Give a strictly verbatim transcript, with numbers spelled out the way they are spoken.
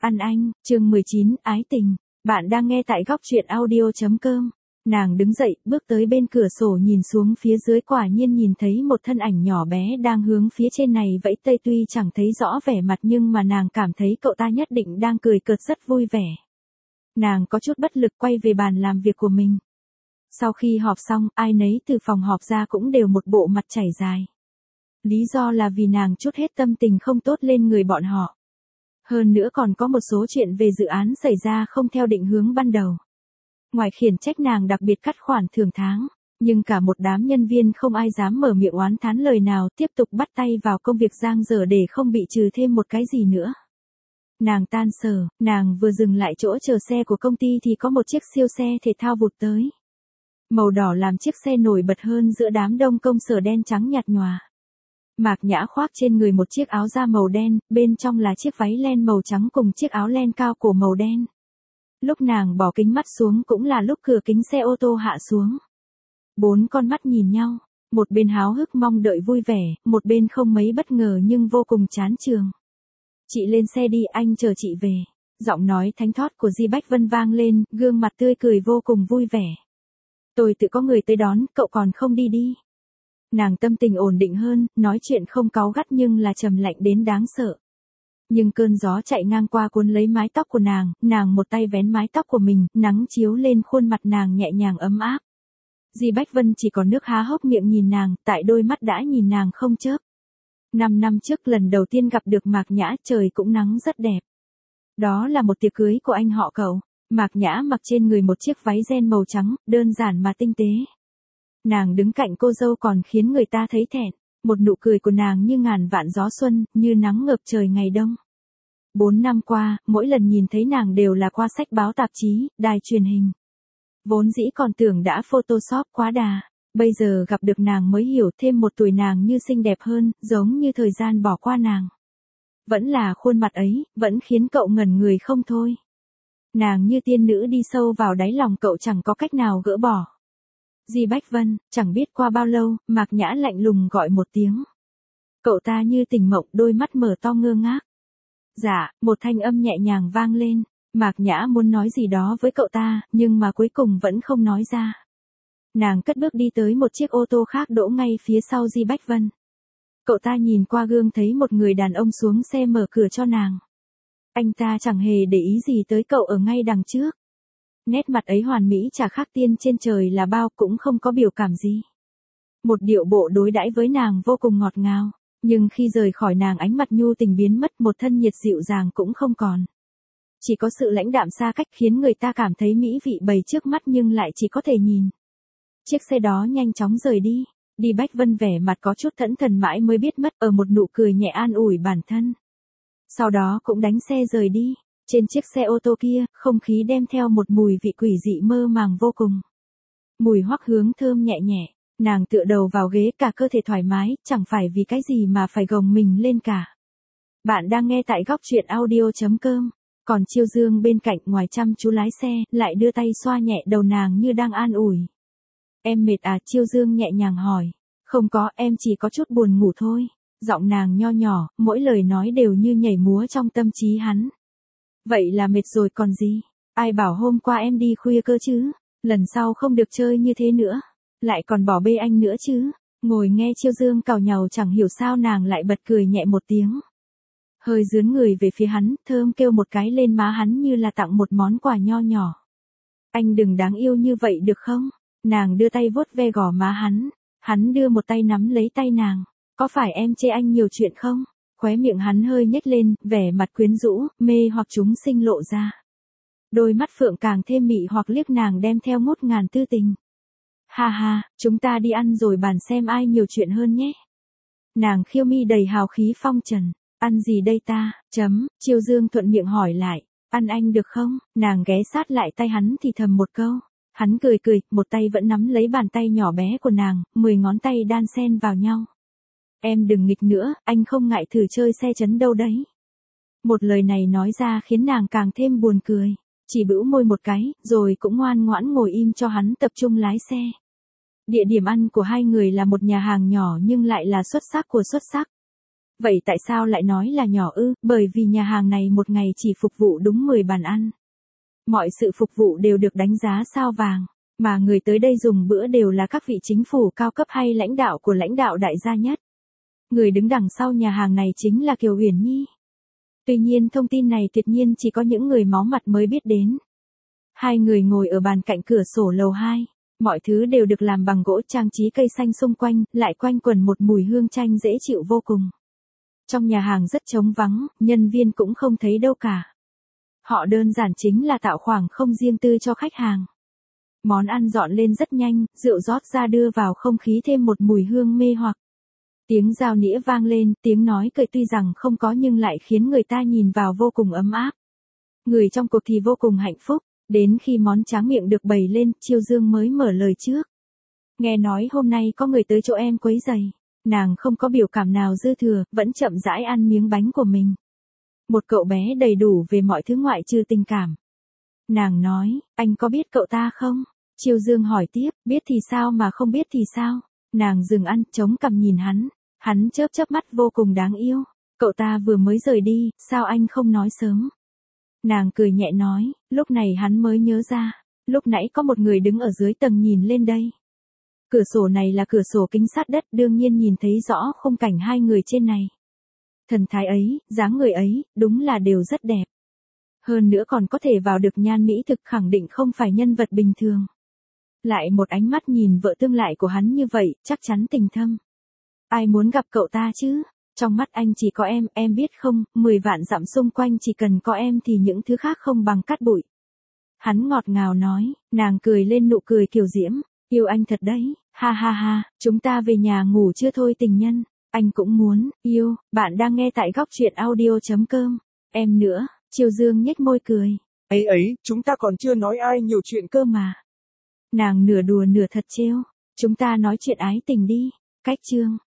Ăn anh, chương mười chín, ái tình. Bạn đang nghe tại góc truyện audio chấm com. Nàng đứng dậy, bước tới bên cửa sổ nhìn xuống phía dưới, quả nhiên nhìn thấy một thân ảnh nhỏ bé đang hướng phía trên này vẫy tay, tuy chẳng thấy rõ vẻ mặt nhưng mà nàng cảm thấy cậu ta nhất định đang cười cợt rất vui vẻ. Nàng có chút bất lực quay về bàn làm việc của mình. Sau khi họp xong, ai nấy từ phòng họp ra cũng đều một bộ mặt chảy dài. Lý do là vì nàng trút hết tâm tình không tốt lên người bọn họ. Hơn nữa còn có một số chuyện về dự án xảy ra không theo định hướng ban đầu. Ngoài khiển trách nàng đặc biệt cắt khoản thưởng tháng, nhưng cả một đám nhân viên không ai dám mở miệng oán thán lời nào, tiếp tục bắt tay vào công việc giang dở để không bị trừ thêm một cái gì nữa. Nàng tan sở, nàng vừa dừng lại chỗ chờ xe của công ty thì có một chiếc siêu xe thể thao vụt tới. Màu đỏ làm chiếc xe nổi bật hơn giữa đám đông công sở đen trắng nhạt nhòa. Mạc Nhã khoác trên người một chiếc áo da màu đen, bên trong là chiếc váy len màu trắng cùng chiếc áo len cao cổ màu đen. Lúc nàng bỏ kính mắt xuống cũng là lúc cửa kính xe ô tô hạ xuống. Bốn con mắt nhìn nhau, một bên háo hức mong đợi vui vẻ, một bên không mấy bất ngờ nhưng vô cùng chán chường. Chị lên xe đi, anh chờ chị về. Giọng nói thánh thót của Di Bách Vân vang lên, gương mặt tươi cười vô cùng vui vẻ. Tôi tự có người tới đón, cậu còn không đi đi. Nàng tâm tình ổn định hơn, nói chuyện không cáu gắt nhưng là trầm lạnh đến đáng sợ. Nhưng cơn gió chạy ngang qua cuốn lấy mái tóc của nàng, nàng một tay vén mái tóc của mình, nắng chiếu lên khuôn mặt nàng nhẹ nhàng ấm áp. Di Bách Vân chỉ còn nước há hốc miệng nhìn nàng, tại đôi mắt đã nhìn nàng không chớp. Năm năm trước lần đầu tiên gặp được Mạc Nhã, trời cũng nắng rất đẹp. Đó là một tiệc cưới của anh họ cậu. Mạc Nhã mặc trên người một chiếc váy ren màu trắng, đơn giản mà tinh tế. Nàng đứng cạnh cô dâu còn khiến người ta thấy thẹn, một nụ cười của nàng như ngàn vạn gió xuân, như nắng ngập trời ngày đông. Bốn năm qua, mỗi lần nhìn thấy nàng đều là qua sách báo tạp chí, đài truyền hình. Vốn dĩ còn tưởng đã photoshop quá đà, bây giờ gặp được nàng mới hiểu thêm một tuổi nàng như xinh đẹp hơn, giống như thời gian bỏ qua nàng. Vẫn là khuôn mặt ấy, vẫn khiến cậu ngẩn người không thôi. Nàng như tiên nữ đi sâu vào đáy lòng cậu chẳng có cách nào gỡ bỏ. Di Bách Vân, chẳng biết qua bao lâu, Mạc Nhã lạnh lùng gọi một tiếng. Cậu ta như tỉnh mộng, đôi mắt mở to ngơ ngác. Dạ, một thanh âm nhẹ nhàng vang lên, Mạc Nhã muốn nói gì đó với cậu ta, nhưng mà cuối cùng vẫn không nói ra. Nàng cất bước đi tới một chiếc ô tô khác đỗ ngay phía sau Di Bách Vân. Cậu ta nhìn qua gương thấy một người đàn ông xuống xe mở cửa cho nàng. Anh ta chẳng hề để ý gì tới cậu ở ngay đằng trước. Nét mặt ấy hoàn mỹ chả khác tiên trên trời là bao, cũng không có biểu cảm gì. Một điệu bộ đối đãi với nàng vô cùng ngọt ngào, nhưng khi rời khỏi nàng ánh mặt nhu tình biến mất, một thân nhiệt dịu dàng cũng không còn. Chỉ có sự lãnh đạm xa cách khiến người ta cảm thấy mỹ vị bày trước mắt nhưng lại chỉ có thể nhìn. Chiếc xe đó nhanh chóng rời đi, Đi Bách Vân vẻ mặt có chút thẫn thờ mãi mới biết mất ở một nụ cười nhẹ an ủi bản thân. Sau đó cũng đánh xe rời đi. Trên chiếc xe ô tô kia, không khí đem theo một mùi vị quỷ dị mơ màng vô cùng. Mùi hoắc hướng thơm nhẹ nhẹ, nàng tựa đầu vào ghế cả cơ thể thoải mái, chẳng phải vì cái gì mà phải gồng mình lên cả. Bạn đang nghe tại góc truyện audio chấm com, còn Chiêu Dương bên cạnh ngoài chăm chú lái xe, lại đưa tay xoa nhẹ đầu nàng như đang an ủi. Em mệt à? Chiêu Dương nhẹ nhàng hỏi. Không có, em chỉ có chút buồn ngủ thôi. Giọng nàng nho nhỏ, mỗi lời nói đều như nhảy múa trong tâm trí hắn. Vậy là mệt rồi còn gì? Ai bảo hôm qua em đi khuya cơ chứ? Lần sau không được chơi như thế nữa. Lại còn bỏ bê anh nữa chứ? Ngồi nghe Chiêu Dương càu nhàu chẳng hiểu sao nàng lại bật cười nhẹ một tiếng. Hơi dướn người về phía hắn, thơm kêu một cái lên má hắn như là tặng một món quà nho nhỏ. Anh đừng đáng yêu như vậy được không? Nàng đưa tay vuốt ve gò má hắn. Hắn đưa một tay nắm lấy tay nàng. Có phải em chê anh nhiều chuyện không? Khóe miệng hắn hơi nhếch lên, vẻ mặt quyến rũ, mê hoặc chúng sinh lộ ra. Đôi mắt phượng càng thêm mị hoặc liếc nàng đem theo ngút ngàn tư tình. Ha ha, chúng ta đi ăn rồi bàn xem ai nhiều chuyện hơn nhé. Nàng khiêu mi đầy hào khí phong trần. Ăn gì đây ta? Chấm, Chiêu Dương thuận miệng hỏi lại. Ăn anh được không? Nàng ghé sát lại tay hắn thì thầm một câu. Hắn cười cười, một tay vẫn nắm lấy bàn tay nhỏ bé của nàng, mười ngón tay đan xen vào nhau. Em đừng nghịch nữa, anh không ngại thử chơi xe chấn đâu đấy. Một lời này nói ra khiến nàng càng thêm buồn cười. Chỉ bĩu môi một cái, rồi cũng ngoan ngoãn ngồi im cho hắn tập trung lái xe. Địa điểm ăn của hai người là một nhà hàng nhỏ nhưng lại là xuất sắc của xuất sắc. Vậy tại sao lại nói là nhỏ ư? Bởi vì nhà hàng này một ngày chỉ phục vụ đúng mười bàn ăn. Mọi sự phục vụ đều được đánh giá sao vàng, mà người tới đây dùng bữa đều là các vị chính phủ cao cấp hay lãnh đạo của lãnh đạo đại gia nhất. Người đứng đằng sau nhà hàng này chính là Kiều Uyển Nhi. Tuy nhiên thông tin này tuyệt nhiên chỉ có những người máu mặt mới biết đến. Hai người ngồi ở bàn cạnh cửa sổ lầu hai, mọi thứ đều được làm bằng gỗ, trang trí cây xanh xung quanh, lại quanh quẩn một mùi hương chanh dễ chịu vô cùng. Trong nhà hàng rất trống vắng, nhân viên cũng không thấy đâu cả. Họ đơn giản chính là tạo khoảng không riêng tư cho khách hàng. Món ăn dọn lên rất nhanh, rượu rót ra đưa vào không khí thêm một mùi hương mê hoặc. Tiếng dao nĩa vang lên, tiếng nói cười tuy rằng không có nhưng lại khiến người ta nhìn vào vô cùng ấm áp. Người trong cuộc thì vô cùng hạnh phúc, đến khi món tráng miệng được bày lên, Chiêu Dương mới mở lời trước. Nghe nói hôm nay có người tới chỗ em quấy rầy. Nàng không có biểu cảm nào dư thừa, vẫn chậm rãi ăn miếng bánh của mình. Một cậu bé đầy đủ về mọi thứ ngoại trừ tình cảm. Nàng nói, anh có biết cậu ta không? Chiêu Dương hỏi tiếp, biết thì sao mà không biết thì sao? Nàng dừng ăn, chống cằm nhìn hắn. Hắn chớp chớp mắt vô cùng đáng yêu. Cậu ta vừa mới rời đi, sao anh không nói sớm? Nàng cười nhẹ nói, lúc này hắn mới nhớ ra. Lúc nãy có một người đứng ở dưới tầng nhìn lên đây. Cửa sổ này là cửa sổ kính sát đất, đương nhiên nhìn thấy rõ khung cảnh hai người trên này. Thần thái ấy, dáng người ấy, đúng là đều rất đẹp. Hơn nữa còn có thể vào được nhan mỹ thực, khẳng định không phải nhân vật bình thường. Lại một ánh mắt nhìn vợ tương lại của hắn như vậy, chắc chắn tình thâm. Ai muốn gặp cậu ta chứ? Trong mắt anh chỉ có em, em biết không, mười vạn dặm xung quanh chỉ cần có em thì những thứ khác không bằng cát bụi. Hắn ngọt ngào nói, nàng cười lên nụ cười kiều diễm, yêu anh thật đấy, ha ha ha, chúng ta về nhà ngủ chưa thôi tình nhân, anh cũng muốn, yêu, bạn đang nghe tại góc truyện audio chấm com, em nữa, Chiêu Dương nhếch môi cười. Ấy ấy, chúng ta còn chưa nói ai nhiều chuyện cơ mà. Nàng nửa đùa nửa thật trêu, chúng ta nói chuyện ái tình đi, cách chương.